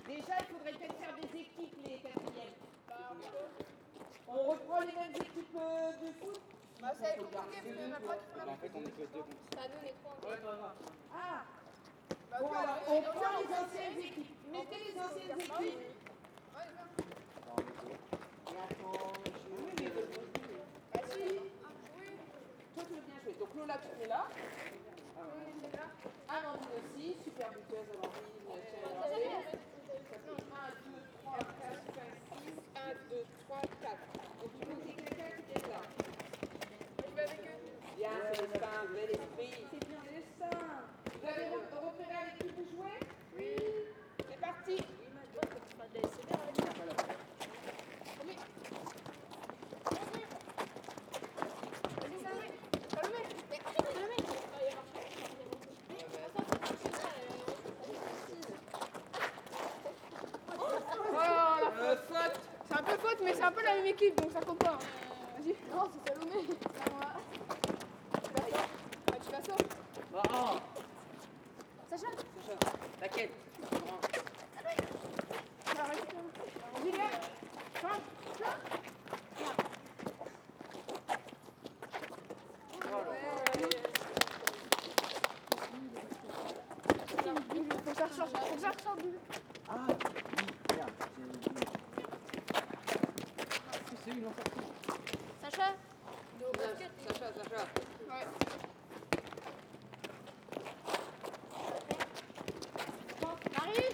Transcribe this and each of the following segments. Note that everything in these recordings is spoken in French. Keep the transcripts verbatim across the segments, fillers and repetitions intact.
Déjà, il faudrait peut-être faire des équipes, les quatrièmes. On reprend les mêmes équipes euh, de foot. Bah, c'est compliqué parce que ma pote fait En fait, on est que deux contre. ça nous les trois. Ouais, pas grave. Ah, Bah, bon, ok, alors, on on va- prend on les va- anciennes équipes. Mettez les anciennes Ouais, équipes. ouais, ouais. Et attends, je vais le montrer. Ah, si. Toi, tu veux bien jouer. Donc, Lola, tu es là. Amandine aussi, super buteuse, Amandine. un, deux, trois, quatre, cinq, six. un, deux, trois, quatre. Donc, il faut qu'il y ait quelqu'un qui est là. Je vais avec eux. Bien, c'est les seins, bel esprit. C'est bien les seins. Vous avez re- repéré avec qui vous jouez? Oui. C'est parti. Euh, faute. C'est un peu faute, mais c'est un peu la même équipe, donc ça compte pas. Vas-y. Non, c'est Salomé. Ah, tu vas ça. Bah, Sacha. Sacha, t'inquiète. Vas-y, viens. Change. Faut que ça ressorte. Faut que ça ressorte. Ah, oui, regarde. C'est une encore. Sacha. Sacha, Sacha. Ouais. Marie.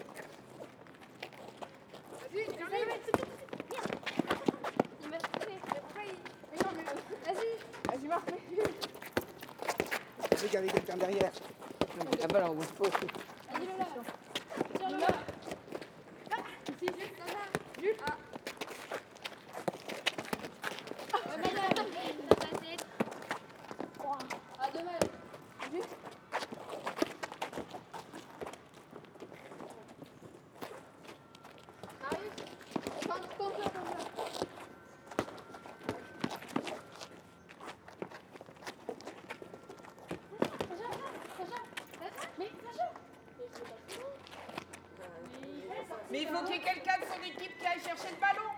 Vas-y, viens. Il m'a fait. Mais non, mais vas-y. Vas-y, Marc. Avec avec quelqu'un derrière. La balle en bouge pas. Vas-y, Lola. Tiens, Lola. Ici, Jules, Lola. Jules. Ah. Ah, dommage. Jules. Marie. Enfin, tombe là, tombe là. Mais il faut qu'il y ait quelqu'un de son équipe qui aille chercher le ballon.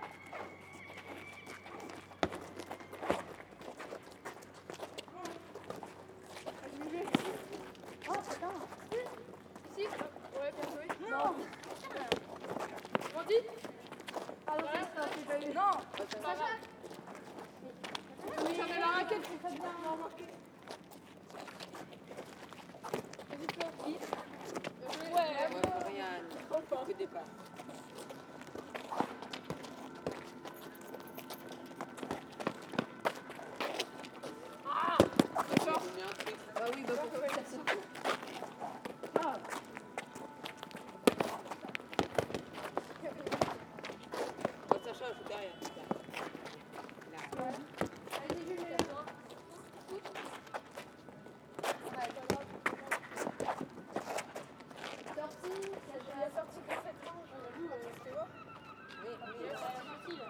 Oh putain. Ici. Ouais, bien joué. Non. On dit. Ah non, c'est pas eu. Non. Sacha. Mais j'en ai la raquette, c'est très bien. Vas-y, toi. Ouais. Rien. Que départ. Ah oui, bah pourquoi ça se trouve? Ah. Sacha, je suis derrière. Là. Allez, Jules, là. Sorti, il a sorti parfaitement. J'avoue, c'était bon. Oui, Il a sorti facile.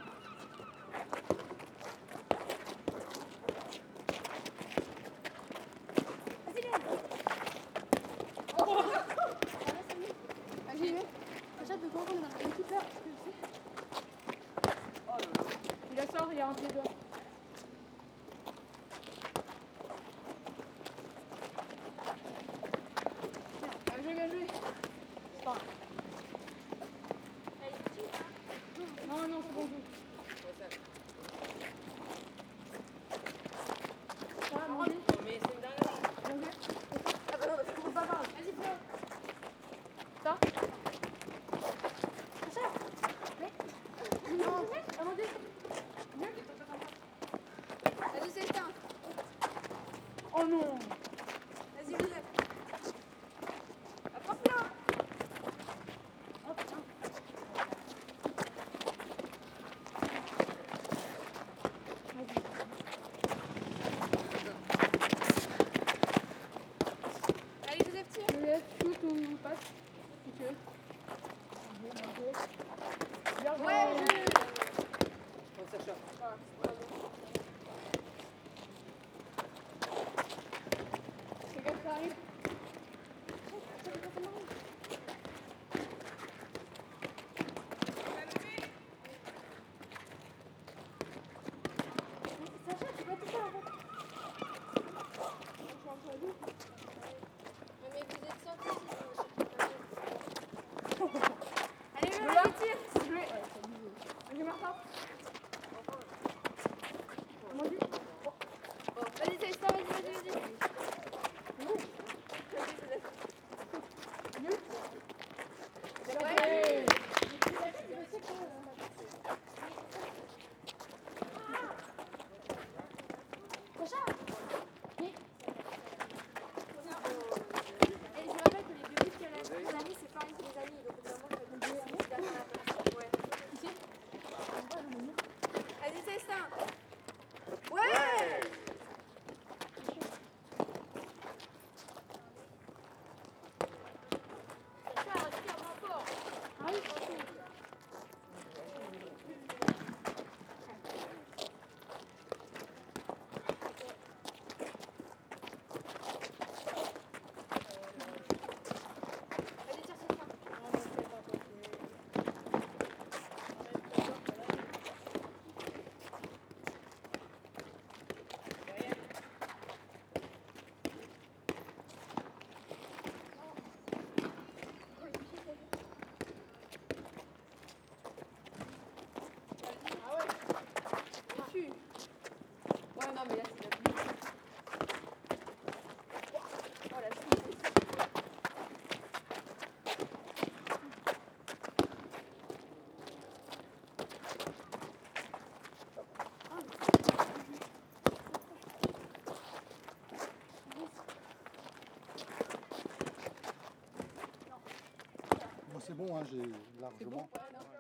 Vas-y, viens. Oh. Vas-y, viens. Sacha, de comprendre, on a un petit peur. Il la sort, il y a un pied d'or. Bien joué, bien joué. C'est pas grave. Non, non, c'est bon. Ça va, Mandy? Mais c'est une dinguerie. Bien joué. Ah bah non, c'est pas grave. Vas-y, Flo. Ça? Sacha? Ouais. Non, Amandine. Viens. Vas-y, c'est éteint. Oh non. Vas-y, Joseph. Attrape-la. Oh putain. Allez, Joseph, tire. Joseph, shoot ou passe, si tu veux. Bien joué. Ouais, Jules. Oh, Sacha. C'est comme ça arrive. c'est bon, hein, j'ai largement.